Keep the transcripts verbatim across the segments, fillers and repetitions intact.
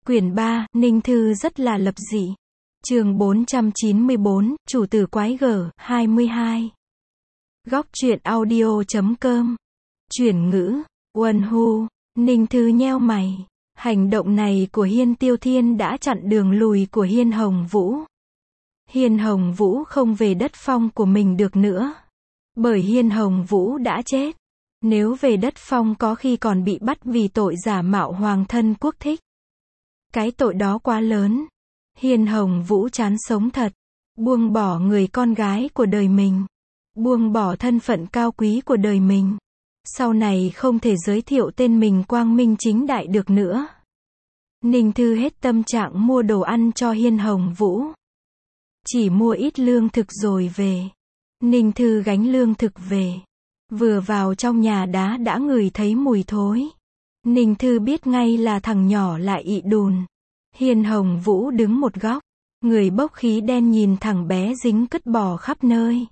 Quyển ba, Ninh Thư rất là lập dị. Chương bốn trăm chín mươi bốn, Chủ tử quái gở, hai mươi hai. Góc truyện audio chấm com. Chuyển ngữ, Uân Hu, Ninh Thư nheo mày. Hành động này của Hiên Tiêu Thiên đã chặn đường lùi của Hiên Hồng Vũ. Hiên Hồng Vũ không về đất phong của mình được nữa. Bởi Hiên Hồng Vũ đã chết. Nếu về đất phong có khi còn bị bắt vì tội giả mạo hoàng thân quốc thích. Cái tội đó quá lớn. Hiên Hồng Vũ chán sống thật. Buông bỏ người con gái của đời mình. Buông bỏ thân phận cao quý của đời mình. Sau này không thể giới thiệu tên mình quang minh chính đại được nữa. Ninh Thư hết tâm trạng mua đồ ăn cho Hiên Hồng Vũ. Chỉ mua ít lương thực rồi về. Ninh Thư gánh lương thực về. Vừa vào trong nhà đá đã ngửi thấy mùi thối. Ninh Thư biết ngay là thằng nhỏ lại ị đùn. Hiên Hồng Vũ đứng một góc. Người bốc khí đen nhìn thằng bé dính cứt bò khắp nơi.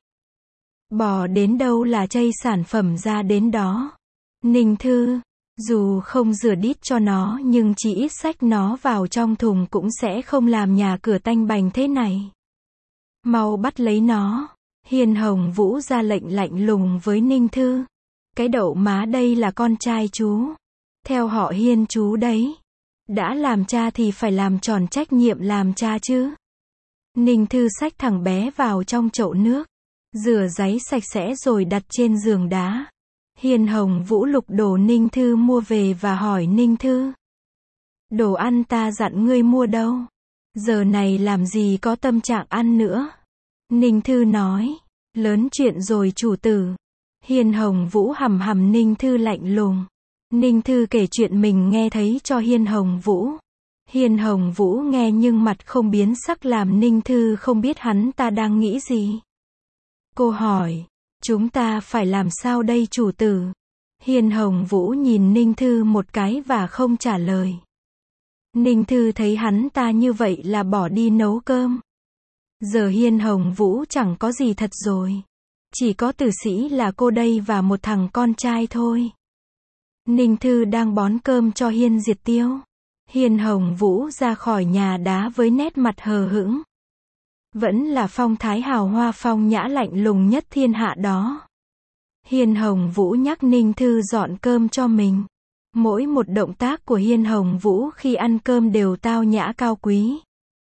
Bò đến đâu là chây sản phẩm ra đến đó. Ninh Thư, dù không rửa đít cho nó nhưng chỉ ít xách nó vào trong thùng cũng sẽ không làm nhà cửa tanh bành thế này. Mau bắt lấy nó. Hiên Hồng Vũ ra lệnh lạnh lùng với Ninh Thư. Cái đậu má đây là con trai chú. Theo họ Hiên chú đấy. Đã làm cha thì phải làm tròn trách nhiệm làm cha chứ. Ninh Thư xách thằng bé vào trong chậu nước. Rửa giấy sạch sẽ rồi đặt trên giường đá. Hiên Hồng Vũ lục đồ Ninh Thư mua về và hỏi Ninh Thư. Đồ ăn ta dặn ngươi mua đâu? Giờ này làm gì có tâm trạng ăn nữa? Ninh Thư nói. Lớn chuyện rồi chủ tử. Hiên Hồng Vũ hầm hầm Ninh Thư lạnh lùng. Ninh Thư kể chuyện mình nghe thấy cho Hiên Hồng Vũ. Hiên Hồng Vũ nghe nhưng mặt không biến sắc làm Ninh Thư không biết hắn ta đang nghĩ gì. Cô hỏi. Chúng ta phải làm sao đây chủ tử? Hiên Hồng Vũ nhìn Ninh Thư một cái và không trả lời. Ninh Thư thấy hắn ta như vậy là bỏ đi nấu cơm. Giờ Hiên Hồng Vũ chẳng có gì thật rồi. Chỉ có Tử Sĩ là cô đây và một thằng con trai thôi. Ninh Thư đang bón cơm cho Hiên Diệt Tiêu. Hiên Hồng Vũ ra khỏi nhà đá với nét mặt hờ hững. Vẫn là phong thái hào hoa phong nhã lạnh lùng nhất thiên hạ đó. Hiên Hồng Vũ nhắc Ninh Thư dọn cơm cho mình. Mỗi một động tác của Hiên Hồng Vũ khi ăn cơm đều tao nhã cao quý.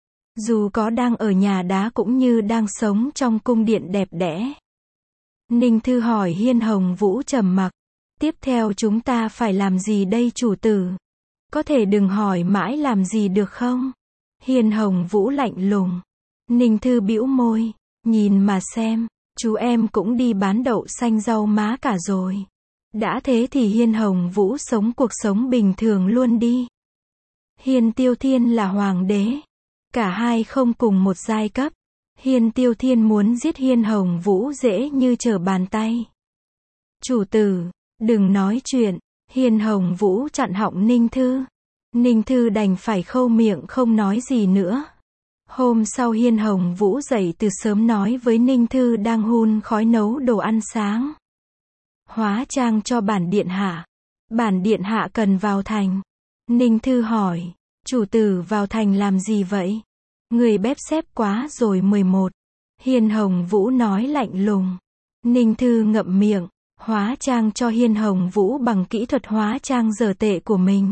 Dù có đang ở nhà đá cũng như đang sống trong cung điện đẹp đẽ. Ninh Thư hỏi Hiên Hồng Vũ trầm mặc. Tiếp theo chúng ta phải làm gì đây chủ tử? Có thể đừng hỏi mãi làm gì được không? Hiên Hồng Vũ lạnh lùng. Ninh Thư bĩu môi. Nhìn mà xem, chú em cũng đi bán đậu xanh rau má cả rồi. Đã thế thì Hiên Hồng Vũ sống cuộc sống bình thường luôn đi. Hiên Tiêu Thiên là hoàng đế. Cả hai không cùng một giai cấp. Hiên Tiêu Thiên muốn giết Hiên Hồng Vũ dễ như trở bàn tay. Chủ tử, đừng nói chuyện. Hiên Hồng Vũ chặn họng Ninh Thư. Ninh Thư đành phải khâu miệng không nói gì nữa. Hôm sau Hiên Hồng Vũ dậy từ sớm nói với Ninh Thư đang hun khói nấu đồ ăn sáng. Hóa trang cho bản điện hạ. Bản điện hạ cần vào thành. Ninh Thư hỏi. Chủ tử vào thành làm gì vậy? Người bếp xếp quá rồi mười một. Hiên Hồng Vũ nói lạnh lùng. Ninh Thư ngậm miệng. Hóa trang cho Hiên Hồng Vũ bằng kỹ thuật hóa trang dở tệ của mình.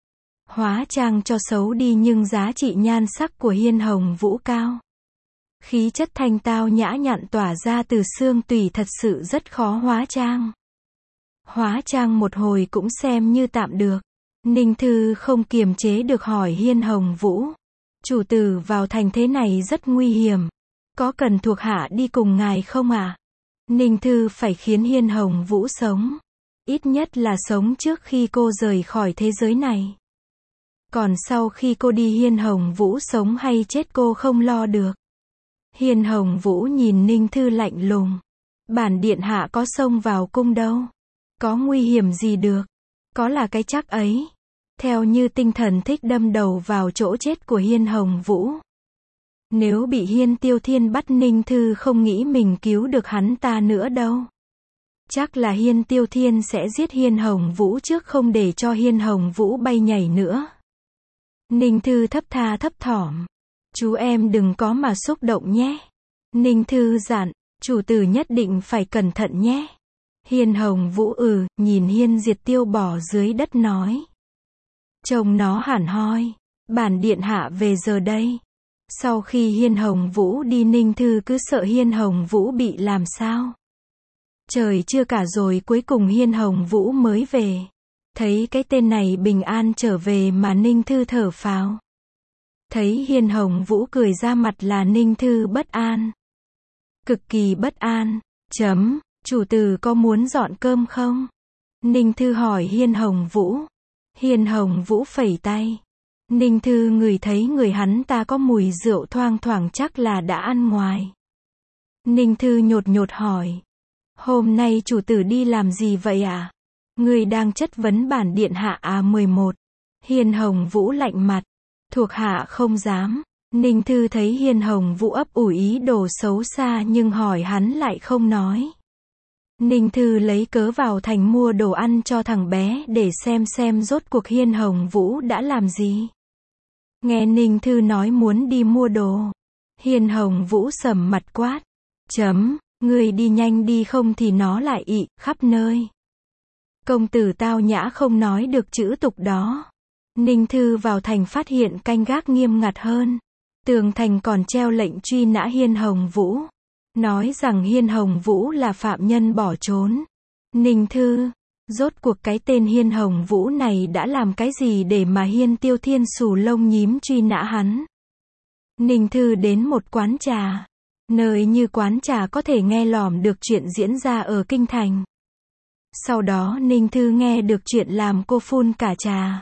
Hóa trang cho xấu đi nhưng giá trị nhan sắc của Hiên Hồng Vũ cao. Khí chất thanh tao nhã nhặn tỏa ra từ xương tủy thật sự rất khó hóa trang. Hóa trang một hồi cũng xem như tạm được. Ninh Thư không kiềm chế được hỏi Hiên Hồng Vũ. Chủ tử vào thành thế này rất nguy hiểm. Có cần thuộc hạ đi cùng ngài không ạ? À? Ninh Thư phải khiến Hiên Hồng Vũ sống. Ít nhất là sống trước khi cô rời khỏi thế giới này. Còn sau khi cô đi Hiên Hồng Vũ sống hay chết cô không lo được. Hiên Hồng Vũ nhìn Ninh Thư lạnh lùng. Bản điện hạ có xông vào cung đâu. Có nguy hiểm gì được. Có là cái chắc ấy. Theo như tinh thần thích đâm đầu vào chỗ chết của Hiên Hồng Vũ. Nếu bị Hiên Tiêu Thiên bắt Ninh Thư không nghĩ mình cứu được hắn ta nữa đâu. Chắc là Hiên Tiêu Thiên sẽ giết Hiên Hồng Vũ trước không để cho Hiên Hồng Vũ bay nhảy nữa. Ninh Thư thấp tha thấp thỏm. Chú em đừng có mà xúc động nhé. Ninh Thư dặn, chủ tử nhất định phải cẩn thận nhé. Hiên Hồng Vũ ừ, nhìn Hiên Diệt Tiêu bỏ dưới đất nói. Trông nó hẳn hoi. Bản điện hạ về giờ đây. Sau khi Hiên Hồng Vũ đi, Ninh Thư cứ sợ Hiên Hồng Vũ bị làm sao. Trời chưa cả rồi cuối cùng Hiên Hồng Vũ mới về. Thấy cái tên này bình an trở về mà Ninh Thư thở phào. Thấy Hiên Hồng Vũ cười ra mặt là Ninh Thư bất an. Cực kỳ bất an. Chấm, chủ tử có muốn dọn cơm không? Ninh Thư hỏi Hiên Hồng Vũ. Hiên Hồng Vũ phẩy tay. Ninh Thư ngửi thấy người hắn ta có mùi rượu thoang thoảng, chắc là đã ăn ngoài. Ninh Thư nhột nhột hỏi. Hôm nay chủ tử đi làm gì vậy à? Người đang chất vấn bản điện hạ à? mười một. Hiên Hồng Vũ lạnh mặt. Thuộc hạ không dám. Ninh Thư thấy Hiên Hồng Vũ ấp ủi ý đồ xấu xa nhưng hỏi hắn lại không nói. Ninh Thư lấy cớ vào thành mua đồ ăn cho thằng bé để xem xem rốt cuộc Hiên Hồng Vũ đã làm gì. Nghe Ninh Thư nói muốn đi mua đồ, Hiên Hồng Vũ sầm mặt quát. Chấm, người đi nhanh đi không thì nó lại ị khắp nơi. Công tử tao nhã không nói được chữ tục đó. Ninh Thư vào thành phát hiện canh gác nghiêm ngặt hơn. Tường thành còn treo lệnh truy nã Hiên Hồng Vũ. Nói rằng Hiên Hồng Vũ là phạm nhân bỏ trốn. Ninh Thư, rốt cuộc cái tên Hiên Hồng Vũ này đã làm cái gì để mà Hiên Tiêu Thiên xù lông nhím truy nã hắn? Ninh Thư đến một quán trà. Nơi như quán trà có thể nghe lỏm được chuyện diễn ra ở kinh thành. Sau đó Ninh Thư nghe được chuyện làm cô phun cả trà.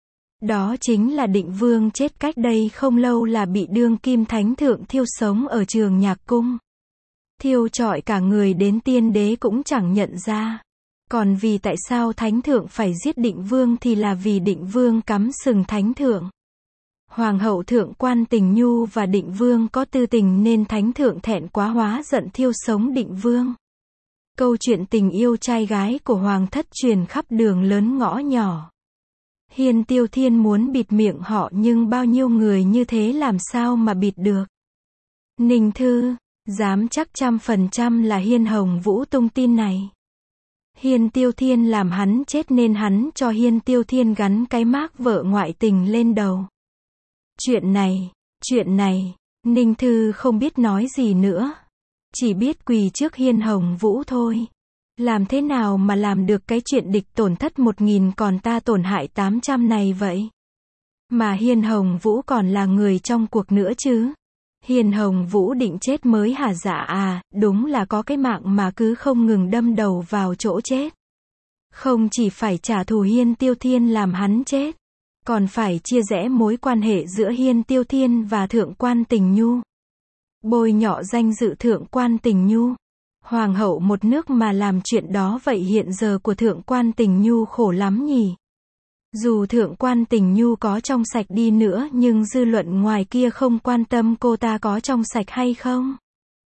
Đó chính là Định Vương chết cách đây không lâu là bị đương kim thánh thượng thiêu sống ở Trường Nhạc Cung. Thiêu trọi cả người đến tiên đế cũng chẳng nhận ra. Còn vì tại sao thánh thượng phải giết Định Vương thì là vì Định Vương cắm sừng thánh thượng. Hoàng hậu Thượng Quan Tình Nhu và Định Vương có tư tình nên thánh thượng thẹn quá hóa giận thiêu sống Định Vương. Câu chuyện tình yêu trai gái của hoàng thất truyền khắp đường lớn ngõ nhỏ. Hiên Tiêu Thiên muốn bịt miệng họ nhưng bao nhiêu người như thế làm sao mà bịt được. Ninh Thư, dám chắc trăm phần trăm là Hiên Hồng Vũ tung tin này. Hiên Tiêu Thiên làm hắn chết nên hắn cho Hiên Tiêu Thiên gắn cái mác vợ ngoại tình lên đầu. Chuyện này, chuyện này, Ninh Thư không biết nói gì nữa. Chỉ biết quỳ trước Hiên Hồng Vũ thôi. Làm thế nào mà làm được cái chuyện địch tổn thất một nghìn còn ta tổn hại tám trăm này vậy? Mà Hiên Hồng Vũ còn là người trong cuộc nữa chứ. Hiên Hồng Vũ định chết mới hả? Dạ à, đúng là có cái mạng mà cứ không ngừng đâm đầu vào chỗ chết. Không chỉ phải trả thù Hiên Tiêu Thiên làm hắn chết, còn phải chia rẽ mối quan hệ giữa Hiên Tiêu Thiên và Thượng Quan Tình Nhu. Bôi nhọ danh dự Thượng Quan Tình Nhu. Hoàng hậu một nước mà làm chuyện đó vậy hiện giờ của Thượng Quan Tình Nhu khổ lắm nhỉ. Dù Thượng Quan Tình Nhu có trong sạch đi nữa nhưng dư luận ngoài kia không quan tâm cô ta có trong sạch hay không.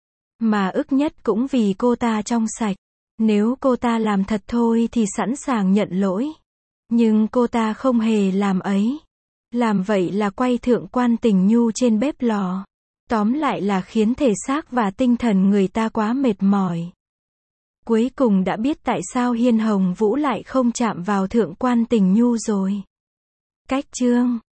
Mà ức nhất cũng vì cô ta trong sạch. Nếu cô ta làm thật thôi thì sẵn sàng nhận lỗi. Nhưng cô ta không hề làm ấy. Làm vậy là quay Thượng Quan Tình Nhu trên bếp lò. Tóm lại là khiến thể xác và tinh thần người ta quá mệt mỏi. Cuối cùng đã biết tại sao Hiên Hồng Vũ lại không chạm vào Thượng Quan Tình Nhu rồi. Cách chương